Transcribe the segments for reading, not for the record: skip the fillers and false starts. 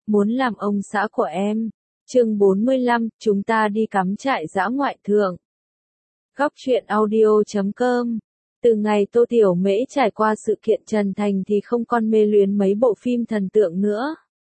muốn làm ông xã của em. Chương 45, chúng ta đi cắm trại dã ngoại thượng. Góc truyện audio.com. Từ ngày Tô Tiểu Mễ trải qua sự kiện Trần Thành thì không còn mê luyến mấy bộ phim thần tượng nữa.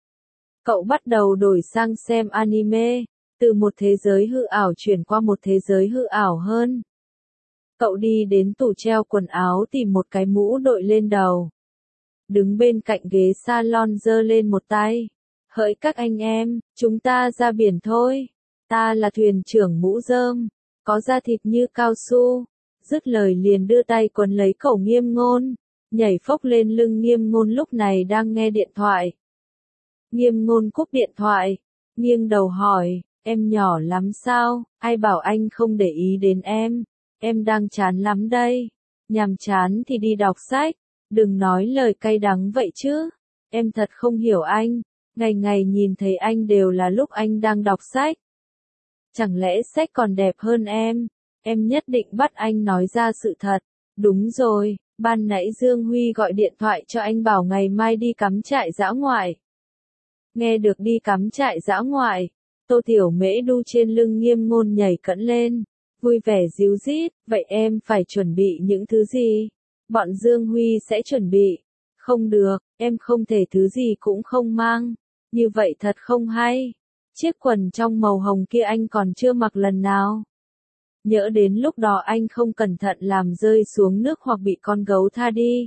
Cậu bắt đầu đổi sang xem anime, từ một thế giới hư ảo chuyển qua một thế giới hư ảo hơn. Cậu đi đến tủ treo quần áo tìm một cái mũ đội lên đầu. Đứng bên cạnh ghế salon giơ lên một tay. Hỡi các anh em, chúng ta ra biển thôi. Ta là thuyền trưởng mũ rơm, có da thịt như cao su. Dứt lời liền đưa tay quấn lấy cổ Nghiêm Ngôn, nhảy phốc lên lưng Nghiêm Ngôn lúc này đang nghe điện thoại. Nghiêm Ngôn cúp điện thoại, nghiêng đầu hỏi, em nhỏ lắm sao, ai bảo anh không để ý đến em đang chán lắm đây. Nhàm chán thì đi đọc sách, đừng nói lời cay đắng vậy chứ, em thật không hiểu anh, ngày ngày nhìn thấy anh đều là lúc anh đang đọc sách. Chẳng lẽ sách còn đẹp hơn em nhất định bắt anh nói ra sự thật. Đúng rồi, ban nãy Dương Huy gọi điện thoại cho anh bảo ngày mai đi cắm trại dã ngoại. Nghe được đi cắm trại dã ngoại, Tô Tiểu Mễ đu trên lưng Nghiêm Ngôn nhảy cẫng lên, vui vẻ ríu rít, vậy em phải chuẩn bị những thứ gì? Bọn Dương Huy sẽ chuẩn bị. Không được, em không thể thứ gì cũng không mang, như vậy thật không hay. Chiếc quần trong màu hồng kia anh còn chưa mặc lần nào. Nhỡ đến lúc đó anh không cẩn thận làm rơi xuống nước hoặc bị con gấu tha đi.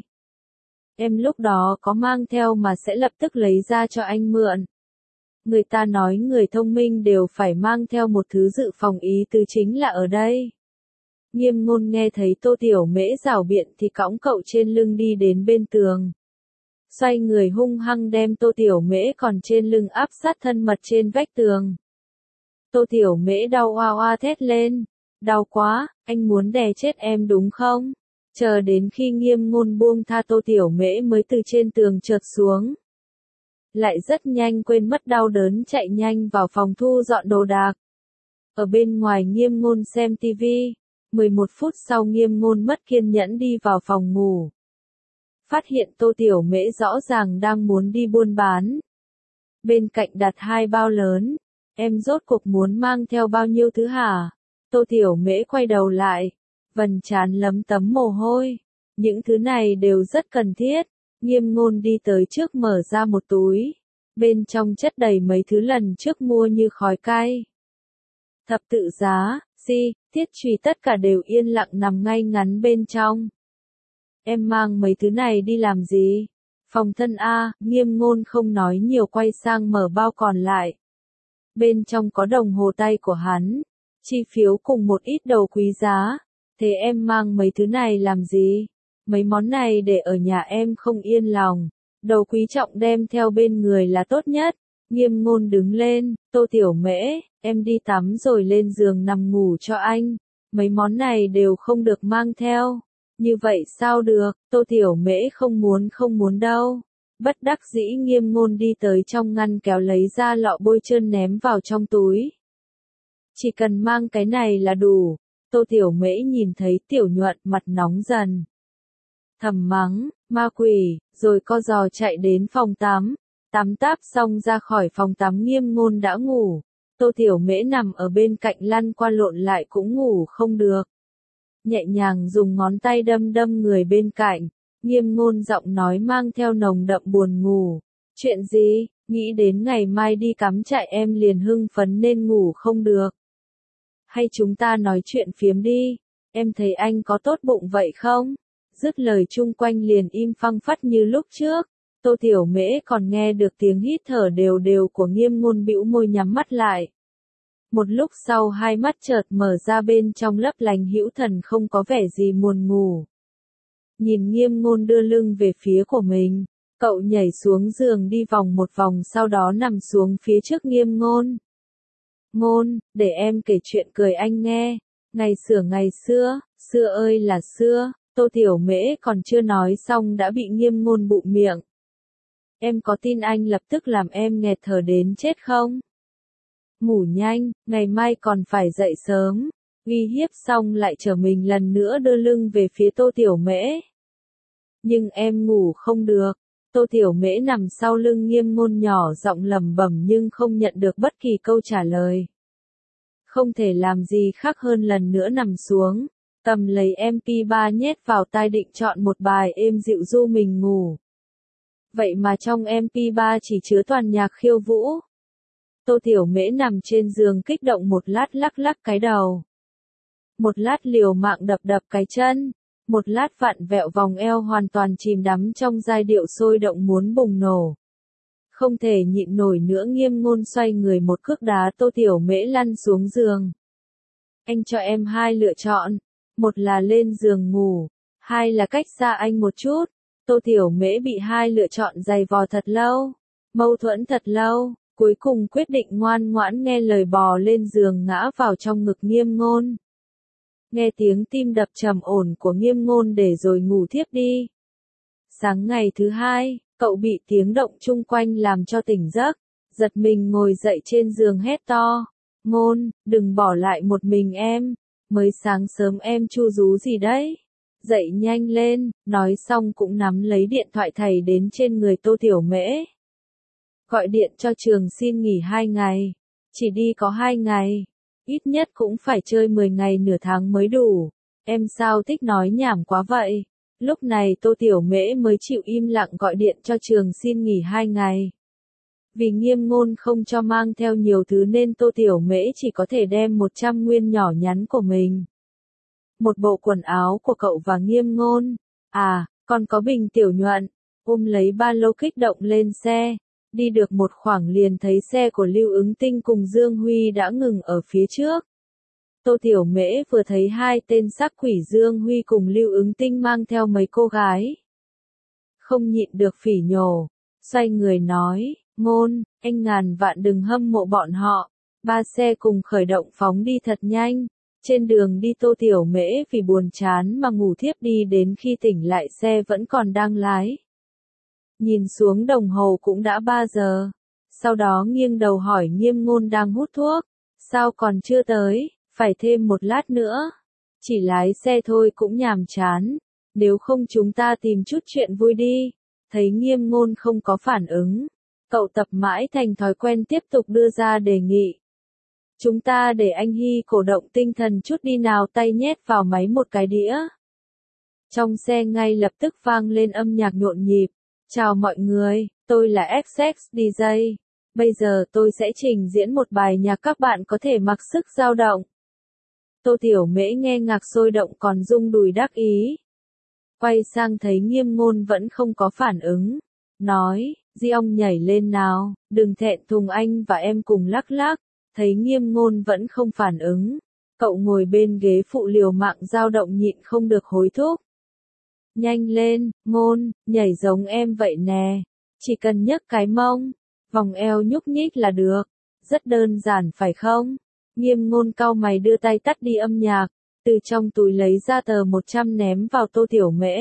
Em lúc đó có mang theo mà sẽ lập tức lấy ra cho anh mượn. Người ta nói người thông minh đều phải mang theo một thứ dự phòng ý tứ chính là ở đây. Nghiêm Ngôn nghe thấy Tô Tiểu Mễ rảo biện thì cõng cậu trên lưng đi đến bên tường. Xoay người hung hăng đem Tô Tiểu Mễ còn trên lưng áp sát thân mật trên vách tường. Tô Tiểu Mễ đau oa oa thét lên. Đau quá, anh muốn đè chết em đúng không? Chờ đến khi Nghiêm Ngôn buông tha Tô Tiểu Mễ mới từ trên tường trượt xuống. Lại rất nhanh quên mất đau đớn chạy nhanh vào phòng thu dọn đồ đạc. Ở bên ngoài Nghiêm Ngôn xem tivi. 11 phút sau Nghiêm Ngôn mất kiên nhẫn đi vào phòng ngủ. Phát hiện Tô Tiểu Mễ rõ ràng đang muốn đi buôn bán. Bên cạnh đặt 2 bao lớn. Em rốt cuộc muốn mang theo bao nhiêu thứ hả? Tô Tiểu Mễ quay đầu lại. Vành trán lấm tấm mồ hôi. Những thứ này đều rất cần thiết. Nghiêm Ngôn đi tới trước mở ra một túi. Bên trong chất đầy mấy thứ lần trước mua như khói cay. Thập tự giá, thiết chùy tất cả đều yên lặng nằm ngay ngắn bên trong. Em mang mấy thứ này đi làm gì? Phòng thân A, Nghiêm Ngôn không nói nhiều quay sang mở bao còn lại. Bên trong có đồng hồ tay của hắn, chi phiếu cùng một ít đồ quý giá. Thế em mang mấy thứ này làm gì? Mấy món này để ở nhà em không yên lòng. Đồ quý trọng đem theo bên người là tốt nhất. Nghiêm Ngôn đứng lên, Tô Tiểu Mễ, em đi tắm rồi lên giường nằm ngủ cho anh. Mấy món này đều không được mang theo. Như vậy sao được, Tô Tiểu Mễ không muốn đâu. Bất đắc dĩ Nghiêm Ngôn đi tới trong ngăn kéo lấy ra lọ bôi trơn ném vào trong túi. Chỉ cần mang cái này là đủ. Tô Tiểu Mễ nhìn thấy Tiểu Nhuận mặt nóng dần. Thầm mắng, ma quỷ, rồi co giò chạy đến phòng tắm. Tắm táp xong ra khỏi phòng tắm Nghiêm Ngôn đã ngủ. Tô Tiểu Mễ nằm ở bên cạnh lăn qua lộn lại cũng ngủ không được. Nhẹ nhàng dùng ngón tay đâm người bên cạnh. Nghiêm Ngôn giọng nói mang theo nồng đậm buồn ngủ. Chuyện gì? Nghĩ đến ngày mai đi cắm trại em liền hưng phấn nên ngủ không được. Hay chúng ta nói chuyện phiếm đi, em thấy anh có tốt bụng vậy không? Dứt lời chung quanh liền im phăng phắc như lúc trước. Tô Tiểu Mễ còn nghe được tiếng hít thở đều đều của Nghiêm Ngôn bĩu môi nhắm mắt lại. Một lúc sau hai mắt chợt mở ra bên trong lấp lánh hữu thần không có vẻ gì buồn ngủ. Nhìn Nghiêm Ngôn đưa lưng về phía của mình, cậu nhảy xuống giường đi vòng một vòng sau đó nằm xuống phía trước Nghiêm Ngôn. Ngôn, để em kể chuyện cười anh nghe. Ngày xưa, xưa ơi là xưa, Tô Tiểu Mễ còn chưa nói xong đã bị Nghiêm Ngôn bụm miệng. Em có tin anh lập tức làm em nghẹt thở đến chết không? Ngủ nhanh, ngày mai còn phải dậy sớm. Uy hiếp xong lại trở mình lần nữa đưa lưng về phía Tô Tiểu Mễ. Nhưng em ngủ không được. Tô Tiểu Mễ nằm sau lưng Nghiêm Ngôn nhỏ giọng lẩm bẩm nhưng không nhận được bất kỳ câu trả lời. Không thể làm gì khác hơn lần nữa nằm xuống, cầm lấy MP3 nhét vào tai định chọn một bài êm dịu du mình ngủ. Vậy mà trong MP3 chỉ chứa toàn nhạc khiêu vũ. Tô Tiểu Mễ nằm trên giường kích động một lát lắc lắc cái đầu. Một lát liều mạng đập đập cái chân. Một lát vặn vẹo vòng eo hoàn toàn chìm đắm trong giai điệu sôi động muốn bùng nổ. Không thể nhịn nổi nữa Nghiêm Ngôn xoay người một cước đá Tô Tiểu Mễ lăn xuống giường. Anh cho em hai lựa chọn. Một là lên giường ngủ. Hai là cách xa anh một chút. Tô Tiểu Mễ bị hai lựa chọn giày vò thật lâu. Mâu thuẫn thật lâu. Cuối cùng quyết định ngoan ngoãn nghe lời bò lên giường ngã vào trong ngực Nghiêm Ngôn. Nghe tiếng tim đập trầm ổn của Nghiêm Ngôn để rồi ngủ thiếp đi. Sáng ngày thứ hai, cậu bị tiếng động chung quanh làm cho tỉnh giấc, giật mình ngồi dậy trên giường hét to. Ngôn, đừng bỏ lại một mình em, mới sáng sớm em chu rú gì đấy. Dậy nhanh lên, nói xong cũng nắm lấy điện thoại thầy đến trên người Tô Tiểu Mễ. Gọi điện cho Trường xin nghỉ 2 ngày, chỉ đi có 2 ngày. Ít nhất cũng phải chơi 10 ngày nửa tháng mới đủ. Em sao thích nói nhảm quá vậy? Lúc này Tô Tiểu Mễ mới chịu im lặng gọi điện cho Trường xin nghỉ 2 ngày. Vì Nghiêm Ngôn không cho mang theo nhiều thứ nên Tô Tiểu Mễ chỉ có thể đem 100 nguyên nhỏ nhắn của mình. Một bộ quần áo của cậu và Nghiêm Ngôn. À, còn có bình tiểu nhuận. Ôm lấy ba lô kích động lên xe. Đi được một khoảng liền thấy xe của Lưu Ứng Tinh cùng Dương Huy đã ngừng ở phía trước. Tô Tiểu Mễ vừa thấy hai tên sắc quỷ Dương Huy cùng Lưu Ứng Tinh mang theo mấy cô gái. Không nhịn được phỉ nhổ, xoay người nói, Ngôn, anh ngàn vạn đừng hâm mộ bọn họ. Ba xe cùng khởi động phóng đi thật nhanh. Trên đường đi Tô Tiểu Mễ vì buồn chán mà ngủ thiếp đi đến khi tỉnh lại xe vẫn còn đang lái. Nhìn xuống đồng hồ cũng đã 3 giờ. Sau đó nghiêng đầu hỏi Nghiêm Ngôn đang hút thuốc. Sao còn chưa tới, phải thêm một lát nữa. Chỉ lái xe thôi cũng nhàm chán. Nếu không chúng ta tìm chút chuyện vui đi. Thấy Nghiêm Ngôn không có phản ứng. Cậu tập mãi thành thói quen tiếp tục đưa ra đề nghị. Chúng ta để anh Hy cổ động tinh thần chút đi nào, tay nhét vào máy một cái đĩa. Trong xe ngay lập tức vang lên âm nhạc nhộn nhịp. Chào mọi người, tôi là XX DJ. Bây giờ tôi sẽ trình diễn một bài nhạc các bạn có thể mặc sức dao động. Tô Tiểu Mễ nghe ngạc sôi động còn rung đùi đắc ý. Quay sang thấy Nghiêm Ngôn vẫn không có phản ứng. Nói, Di ông nhảy lên nào, đừng thẹn thùng anh và em cùng lắc lắc. Thấy Nghiêm Ngôn vẫn không phản ứng. Cậu ngồi bên ghế phụ liều mạng dao động nhịn không được hối thúc. Nhanh lên, Ngôn, nhảy giống em vậy nè. Chỉ cần nhấc cái mông, vòng eo nhúc nhích là được. Rất đơn giản phải không? Nghiêm Ngôn cau mày đưa tay tắt đi âm nhạc, từ trong túi lấy ra tờ 100 ném vào Tô Tiểu Mễ.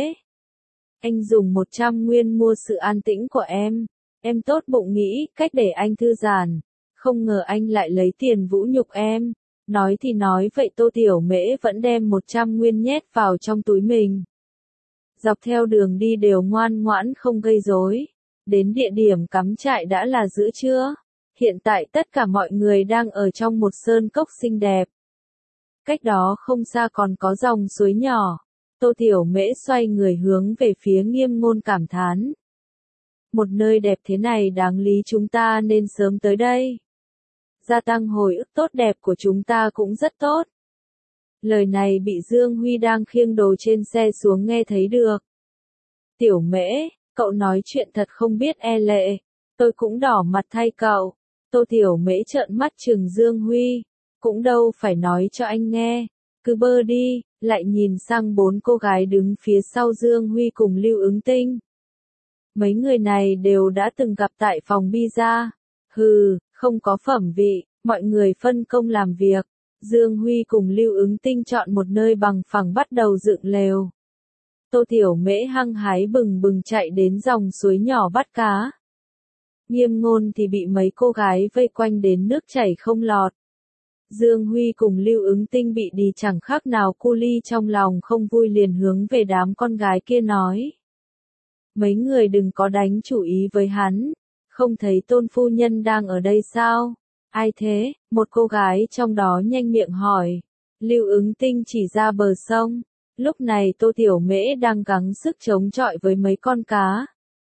Anh dùng 100 nguyên mua sự an tĩnh của em. Em tốt bụng nghĩ cách để anh thư giãn. Không ngờ anh lại lấy tiền vũ nhục em. Nói thì nói vậy Tô Tiểu Mễ vẫn đem 100 nguyên nhét vào trong túi mình. Dọc theo đường đi đều ngoan ngoãn không gây rối. Đến địa điểm cắm trại đã là giữa trưa. Hiện tại tất cả mọi người đang ở trong một sơn cốc xinh đẹp. Cách đó không xa còn có dòng suối nhỏ. Tô Tiểu Mễ xoay người hướng về phía Nghiêm Ngôn cảm thán. Một nơi đẹp thế này đáng lý chúng ta nên sớm tới đây. Gia tăng hồi ức tốt đẹp của chúng ta cũng rất tốt. Lời này bị Dương Huy đang khiêng đồ trên xe xuống nghe thấy được. Tiểu Mễ, cậu nói chuyện thật không biết e lệ. Tôi cũng đỏ mặt thay cậu. Tô Tiểu Mễ trợn mắt trừng Dương Huy. Cũng đâu phải nói cho anh nghe. Cứ bơ đi, lại nhìn sang 4 cô gái đứng phía sau Dương Huy cùng Lưu Ứng Tinh. Mấy người này đều đã từng gặp tại phòng pizza. Hừ, không có phẩm vị, mọi người phân công làm việc. Dương Huy cùng Lưu Ứng Tinh chọn một nơi bằng phẳng bắt đầu dựng lều. Tô Tiểu Mễ hăng hái bừng bừng chạy đến dòng suối nhỏ bắt cá. Nghiêm Ngôn thì bị mấy cô gái vây quanh đến nước chảy không lọt. Dương Huy cùng Lưu Ứng Tinh bị đi chẳng khác nào cu ly, trong lòng không vui liền hướng về đám con gái kia nói. mấy người đừng có đánh chủ ý với hắn, không thấy tôn phu nhân đang ở đây sao? Ai thế? Một cô gái trong đó nhanh miệng hỏi. Lưu Ứng Tinh chỉ ra bờ sông, lúc này Tô Tiểu Mễ đang gắng sức chống chọi với mấy con cá.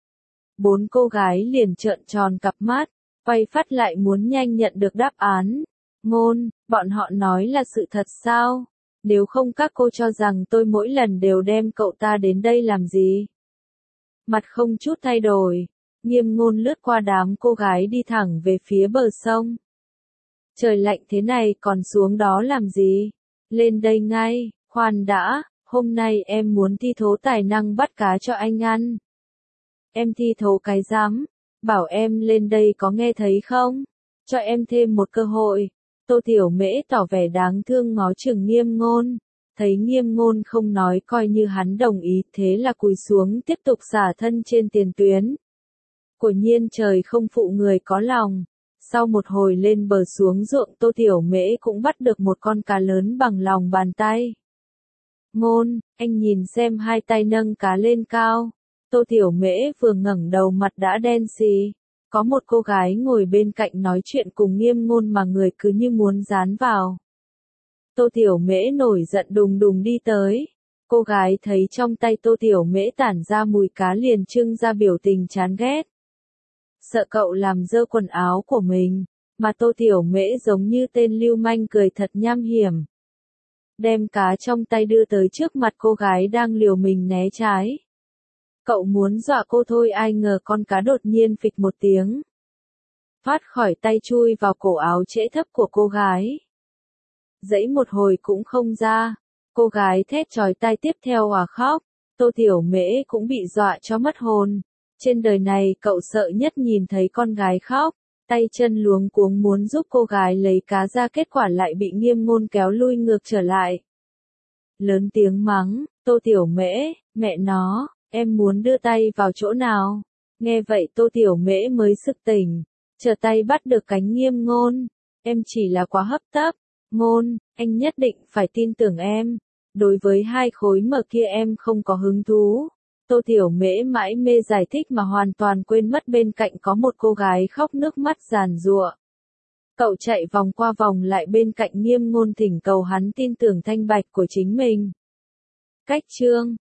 Bốn cô gái liền trợn tròn cặp mắt, quay phát lại muốn nhanh nhận được đáp án. Ngôn, bọn họ nói là sự thật sao? Nếu không các cô cho rằng tôi mỗi lần đều đem cậu ta đến đây làm gì? Mặt không chút thay đổi, Nghiêm Ngôn lướt qua đám cô gái đi thẳng về phía bờ sông. Trời lạnh thế này còn xuống đó làm gì? Lên đây ngay, khoan đã, hôm nay em muốn thi thố tài năng bắt cá cho anh ăn. Em thi thố cái rắm, bảo em lên đây có nghe thấy không? Cho em thêm một cơ hội. Tô Tiểu Mễ tỏ vẻ đáng thương ngó chừng Nghiêm Ngôn. Thấy Nghiêm Ngôn không nói coi như hắn đồng ý, thế là cúi xuống tiếp tục xả thân trên tiền tuyến. Quả nhiên trời không phụ người có lòng. Sau một hồi lên bờ xuống ruộng, Tô Tiểu Mễ cũng bắt được một con cá lớn bằng lòng bàn tay. Ngôn, anh nhìn xem, hai tay nâng cá lên cao. Tô Tiểu Mễ vừa ngẩng đầu mặt đã đen xì. Có một cô gái ngồi bên cạnh nói chuyện cùng Nghiêm Ngôn mà người cứ như muốn dán vào. Tô Tiểu Mễ nổi giận đùng đùng đi tới. Cô gái thấy trong tay Tô Tiểu Mễ tản ra mùi cá liền trưng ra biểu tình chán ghét. Sợ cậu làm dơ quần áo của mình, mà Tô Tiểu Mễ giống như tên lưu manh cười thật nham hiểm. Đem cá trong tay đưa tới trước mặt cô gái đang liều mình né trái. Cậu muốn dọa cô thôi, ai ngờ con cá đột nhiên phịch một tiếng. Phát khỏi tay chui vào cổ áo trễ thấp của cô gái. Dãy một hồi cũng không ra, cô gái thét chói tai tiếp theo òa khóc. Tô Tiểu Mễ cũng bị dọa cho mất hồn. Trên đời này cậu sợ nhất nhìn thấy con gái khóc, tay chân luống cuống muốn giúp cô gái lấy cá ra, kết quả lại bị Nghiêm Ngôn kéo lui ngược trở lại. Lớn tiếng mắng, Tô Tiểu Mễ, mẹ nó, em muốn đưa tay vào chỗ nào? Nghe vậy Tô Tiểu Mễ mới sực tỉnh, trở tay bắt được cánh Nghiêm Ngôn. Em chỉ là quá hấp tấp. Ngôn, anh nhất định phải tin tưởng em. Đối với hai khối mỡ kia em không có hứng thú. Tô Tiểu Mễ mãi mê giải thích mà hoàn toàn quên mất bên cạnh có một cô gái khóc nước mắt giàn giụa. Cậu chạy vòng qua vòng lại bên cạnh Nghiêm Ngôn thỉnh cầu hắn tin tưởng thanh bạch của chính mình. Cách chương